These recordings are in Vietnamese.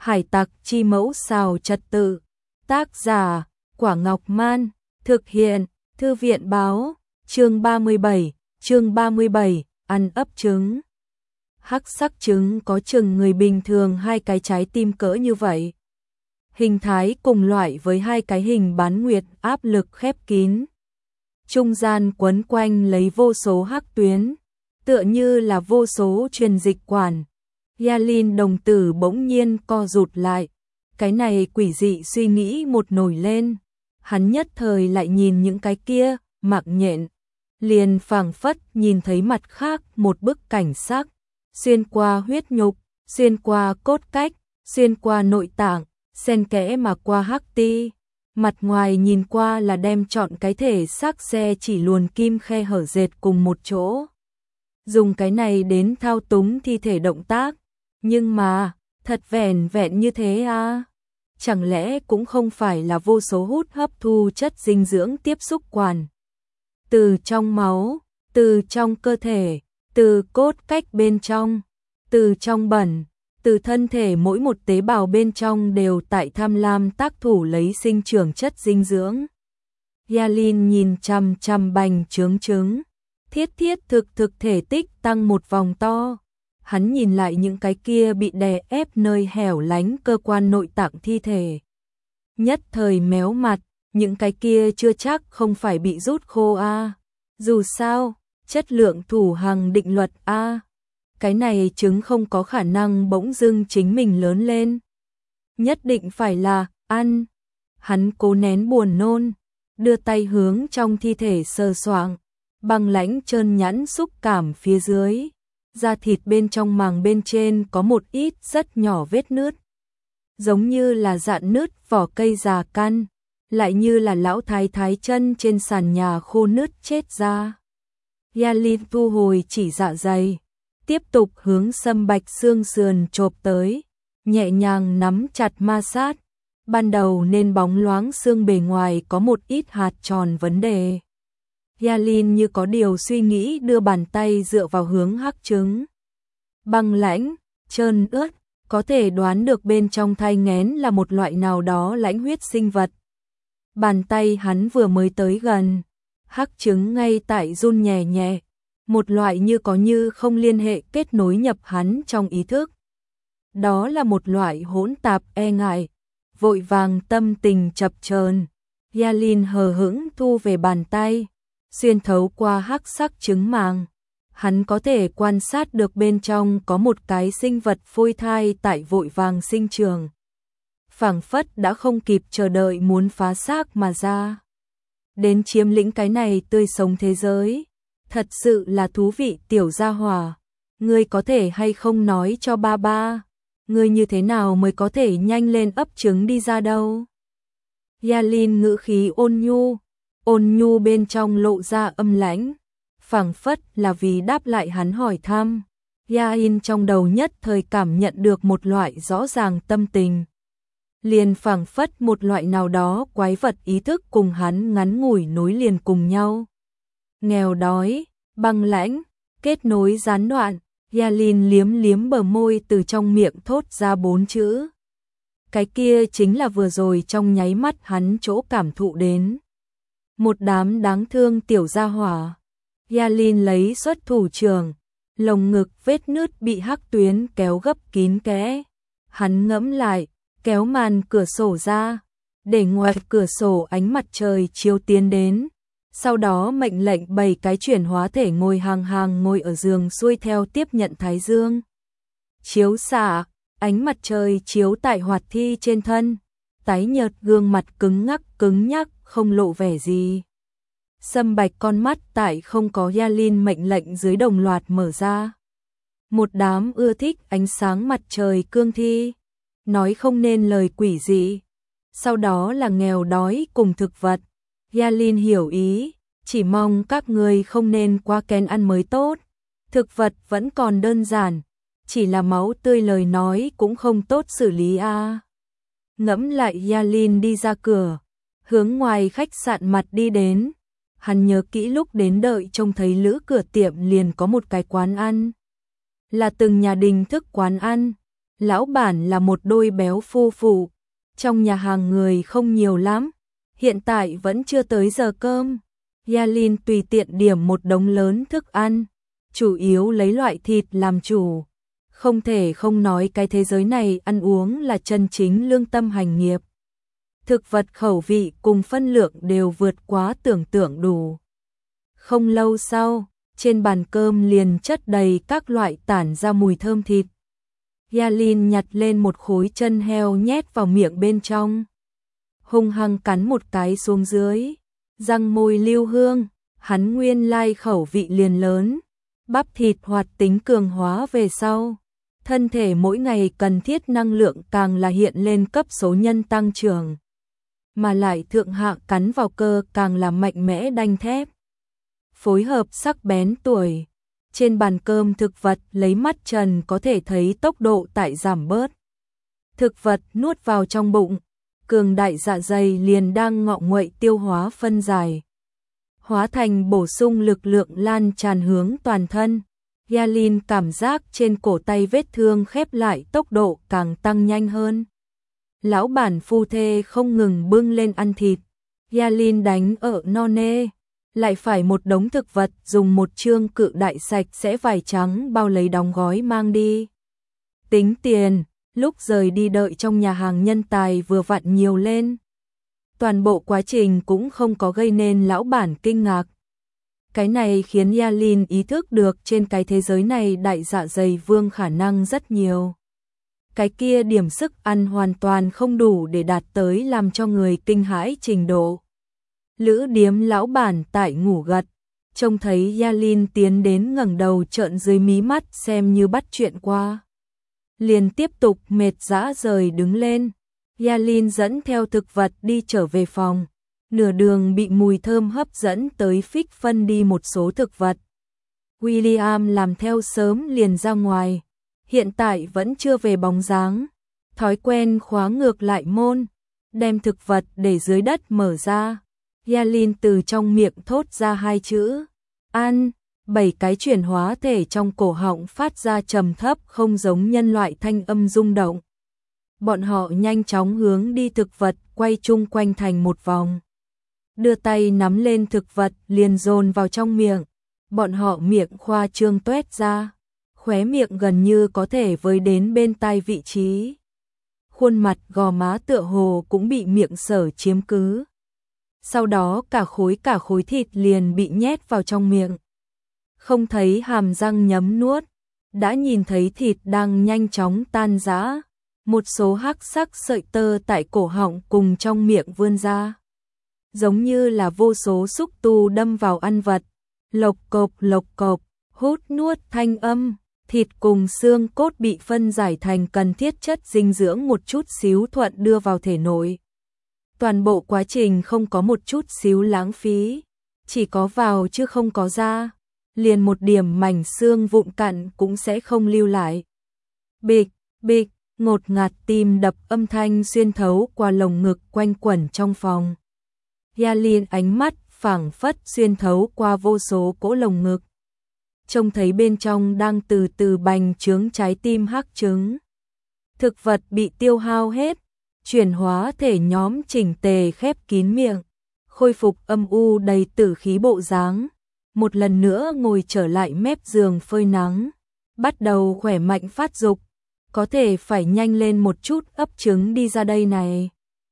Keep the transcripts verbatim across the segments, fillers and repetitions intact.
Hải tặc chi mẫu xào trật tự. Tác giả, Quả Ngọc Man. Thực hiện, Thư viện báo. Chương ba mươi bảy, chương ba mươi bảy, ăn ấp trứng. Hắc sắc trứng có chừng người bình thường hai cái trái tim cỡ như vậy. Hình thái cùng loại với hai cái hình bán nguyệt, áp lực khép kín. Trung gian quấn quanh lấy vô số hắc tuyến, tựa như là vô số truyền dịch quản. Yalin đồng tử bỗng nhiên co rụt lại. Cái này quỷ dị suy nghĩ một nổi lên. Hắn nhất thời lại nhìn những cái kia, mặc nhện. Liền phảng phất nhìn thấy mặt khác một bức cảnh sắc. Xuyên qua huyết nhục, xuyên qua cốt cách, xuyên qua nội tạng, xen kẽ mà qua hắc ti. Mặt ngoài nhìn qua là đem chọn cái thể xác xe chỉ luồn kim khe hở dệt cùng một chỗ. Dùng cái này đến thao túng thi thể động tác. Nhưng mà, thật vẻn vẹn như thế à? Chẳng lẽ cũng không phải là vô số hút hấp thu chất dinh dưỡng tiếp xúc quản. Từ trong máu, từ trong cơ thể, từ cốt cách bên trong, từ trong bẩn, từ thân thể mỗi một tế bào bên trong đều tại tham lam tác thủ lấy sinh trưởng chất dinh dưỡng. Yalin nhìn chằm chằm bành trướng trứng, thiết thiết thực thực thể tích tăng một vòng to. Hắn nhìn lại những cái kia bị đè ép nơi hẻo lánh cơ quan nội tạng thi thể. Nhất thời méo mặt, những cái kia chưa chắc không phải bị rút khô a. À. Dù sao, chất lượng thủ hằng định luật a. À. Cái này trứng không có khả năng bỗng dưng chính mình lớn lên. Nhất định phải là ăn. Hắn cố nén buồn nôn, đưa tay hướng trong thi thể sờ soạng, băng lãnh trơn nhẵn xúc cảm phía dưới. Da thịt bên trong màng bên trên có một ít rất nhỏ vết nứt. Giống như là dạn nứt vỏ cây già căn, lại như là lão thái thái chân trên sàn nhà khô nứt chết ra. Yalin thu hồi chỉ dạ dày, tiếp tục hướng sâm bạch xương sườn chộp tới, nhẹ nhàng nắm chặt ma sát. Ban đầu nên bóng loáng xương bề ngoài có một ít hạt tròn vấn đề. Yalin như có điều suy nghĩ đưa bàn tay dựa vào hướng hắc trứng. Băng lãnh, trơn ướt, có thể đoán được bên trong thai nghén là một loại nào đó lãnh huyết sinh vật. Bàn tay hắn vừa mới tới gần, hắc trứng ngay tại run nhẹ nhẹ, một loại như có như không liên hệ kết nối nhập hắn trong ý thức. Đó là một loại hỗn tạp e ngại, vội vàng tâm tình chập chờn. Yalin hờ hững thu về bàn tay. Xuyên thấu qua hắc sắc trứng màng, hắn có thể quan sát được bên trong có một cái sinh vật phôi thai tại vội vàng sinh trưởng. Phảng phất đã không kịp chờ đợi muốn phá xác mà ra. Đến chiếm lĩnh cái này tươi sống thế giới. Thật sự là thú vị tiểu gia hỏa. Ngươi có thể hay không nói cho ba ba, ngươi như thế nào mới có thể nhanh lên ấp trứng đi ra đâu? Yalin ngữ khí ôn nhu. Ôn nhu bên trong lộ ra âm lãnh, phảng phất là vì đáp lại hắn hỏi thăm. Yalin trong đầu nhất thời cảm nhận được một loại rõ ràng tâm tình. Liền phảng phất một loại nào đó quái vật ý thức cùng hắn ngắn ngủi nối liền cùng nhau. Nghèo đói, băng lãnh, kết nối gián đoạn, Yalin liếm liếm bờ môi từ trong miệng thốt ra bốn chữ. Cái kia chính là vừa rồi trong nháy mắt hắn chỗ cảm thụ đến. Một đám đáng thương tiểu gia hỏa. Yalin lấy xuất thủ trưởng, lồng ngực vết nứt bị hắc tuyến kéo gấp kín kẽ. Hắn ngẫm lại, kéo màn cửa sổ ra, để ngoài cửa sổ ánh mặt trời chiếu tiến đến. Sau đó mệnh lệnh bảy cái chuyển hóa thể ngồi hàng hàng ngồi ở giường xuôi theo tiếp nhận thái dương. Chiếu xạ, ánh mặt trời chiếu tại hoạt thi trên thân. Tái nhợt gương mặt cứng ngắc cứng nhắc, không lộ vẻ gì. Sâm bạch con mắt tại không có Yalin mệnh lệnh dưới đồng loạt mở ra. Một đám ưa thích ánh sáng mặt trời cương thi, nói không nên lời quỷ dị. Sau đó là nghèo đói cùng thực vật. Yalin hiểu ý, chỉ mong các người không nên quá kén ăn mới tốt. Thực vật vẫn còn đơn giản, chỉ là máu tươi lời nói cũng không tốt xử lý a. À. Ngẫm lại Yalin đi ra cửa, hướng ngoài khách sạn mặt đi đến. Hắn nhớ kỹ lúc đến đợi trông thấy lữ cửa tiệm liền có một cái quán ăn. Là từng nhà đình thức quán ăn. Lão bản là một đôi béo phu phụ, trong nhà hàng người không nhiều lắm, hiện tại vẫn chưa tới giờ cơm. Yalin tùy tiện điểm một đống lớn thức ăn, chủ yếu lấy loại thịt làm chủ. Không thể không nói cái thế giới này ăn uống là chân chính lương tâm hành nghiệp. Thực vật khẩu vị cùng phân lượng đều vượt quá tưởng tượng đủ. Không lâu sau, trên bàn cơm liền chất đầy các loại tản ra mùi thơm thịt. Yalin nhặt lên một khối chân heo nhét vào miệng bên trong. Hung hăng cắn một cái xuống dưới, răng môi lưu hương, hắn nguyên lai khẩu vị liền lớn, bắp thịt hoạt tính cường hóa về sau. Thân thể mỗi ngày cần thiết năng lượng càng là hiện lên cấp số nhân tăng trưởng. Mà lại thượng hạ cắn vào cơ càng là mạnh mẽ đanh thép. Phối hợp sắc bén tuổi. Trên bàn cơm thực vật lấy mắt trần có thể thấy tốc độ tại giảm bớt. Thực vật nuốt vào trong bụng, cường đại dạ dày liền đang ngọ nguậy tiêu hóa phân giải. Hóa thành bổ sung lực lượng lan tràn hướng toàn thân. Yalin cảm giác trên cổ tay vết thương khép lại tốc độ càng tăng nhanh hơn. Lão bản phu thê không ngừng bưng lên ăn thịt. Yalin đánh ở no nê, lại phải một đống thực vật dùng một chương cự đại sạch sẽ vải trắng bao lấy đóng gói mang đi. Tính tiền, lúc rời đi đợi trong nhà hàng nhân tài vừa vặn nhiều lên. Toàn bộ quá trình cũng không có gây nên lão bản kinh ngạc. Cái này khiến Yalin ý thức được trên cái thế giới này đại dạ dày vương khả năng rất nhiều. Cái kia điểm sức ăn hoàn toàn không đủ để đạt tới làm cho người kinh hãi trình độ. Lữ điếm lão bản tại ngủ gật, trông thấy Yalin tiến đến ngẩng đầu trợn dưới mí mắt xem như bắt chuyện qua. Liền tiếp tục mệt dã rời đứng lên. Yalin dẫn theo thực vật đi trở về phòng. Nửa đường bị mùi thơm hấp dẫn tới phích phân đi một số thực vật. William làm theo sớm liền ra ngoài, hiện tại vẫn chưa về bóng dáng. Thói quen khóa ngược lại môn, đem thực vật để dưới đất mở ra. Yalin từ trong miệng thốt ra hai chữ ăn, bảy cái chuyển hóa thể trong cổ họng phát ra trầm thấp không giống nhân loại thanh âm rung động. Bọn họ nhanh chóng hướng đi thực vật quay chung quanh thành một vòng. Đưa tay nắm lên thực vật liền dồn vào trong miệng. Bọn họ miệng khoa trương toét ra, khóe miệng gần như có thể với đến bên tai vị trí. Khuôn mặt gò má tựa hồ cũng bị miệng sở chiếm cứ. Sau đó cả khối cả khối thịt liền bị nhét vào trong miệng. Không thấy hàm răng nhấm nuốt, đã nhìn thấy thịt đang nhanh chóng tan rã. Một số hắc sắc sợi tơ tại cổ họng cùng trong miệng vươn ra. Giống như là vô số xúc tu đâm vào ăn vật. Lộc cộp lộc cộp, hút nuốt thanh âm, thịt cùng xương cốt bị phân giải thành cần thiết chất dinh dưỡng một chút xíu thuận đưa vào thể nội. Toàn bộ quá trình không có một chút xíu lãng phí, chỉ có vào chứ không có ra, liền một điểm mảnh xương vụn cặn cũng sẽ không lưu lại. Bịch, bịch, ngột ngạt tim đập âm thanh xuyên thấu qua lồng ngực quanh quẩn trong phòng. Yalin ánh mắt phảng phất xuyên thấu qua vô số cỗ lồng ngực. Trông thấy bên trong đang từ từ bành trướng trái tim hắc trứng. Thực vật bị tiêu hao hết, chuyển hóa thể nhóm chỉnh tề khép kín miệng, khôi phục âm u đầy tử khí bộ dáng. Một lần nữa ngồi trở lại mép giường phơi nắng, bắt đầu khỏe mạnh phát dục. Có thể phải nhanh lên một chút ấp trứng đi ra đây này.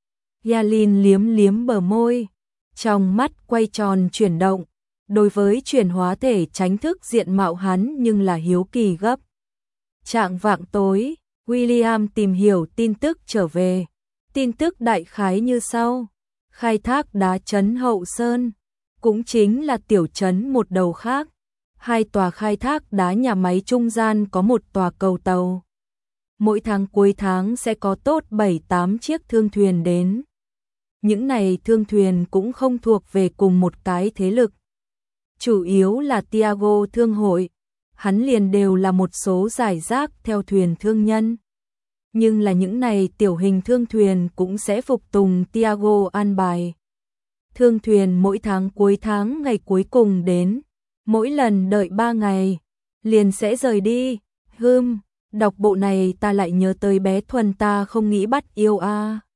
Yalin liếm liếm bờ môi, trong mắt quay tròn chuyển động. Đối với chuyển hóa thể tránh thức diện mạo hắn nhưng là hiếu kỳ gấp. Trạng vạng tối, William tìm hiểu tin tức trở về. Tin tức đại khái như sau. Khai thác đá trấn Hậu Sơn, cũng chính là tiểu trấn một đầu khác. Hai tòa khai thác đá nhà máy trung gian có một tòa cầu tàu. Mỗi tháng cuối tháng sẽ có tốt bảy tám chiếc thương thuyền đến. Những này thương thuyền cũng không thuộc về cùng một cái thế lực. Chủ yếu là Tiago Thương hội, hắn liền đều là một số giải rác theo thuyền thương nhân. Nhưng là những này tiểu hình thương thuyền cũng sẽ phục tùng Tiago an bài. Thương thuyền mỗi tháng cuối tháng ngày cuối cùng đến, mỗi lần đợi ba ngày, liền sẽ rời đi. Hừm, Đọc bộ này ta lại nhớ tới bé Thuần ta không nghĩ bắt yêu a.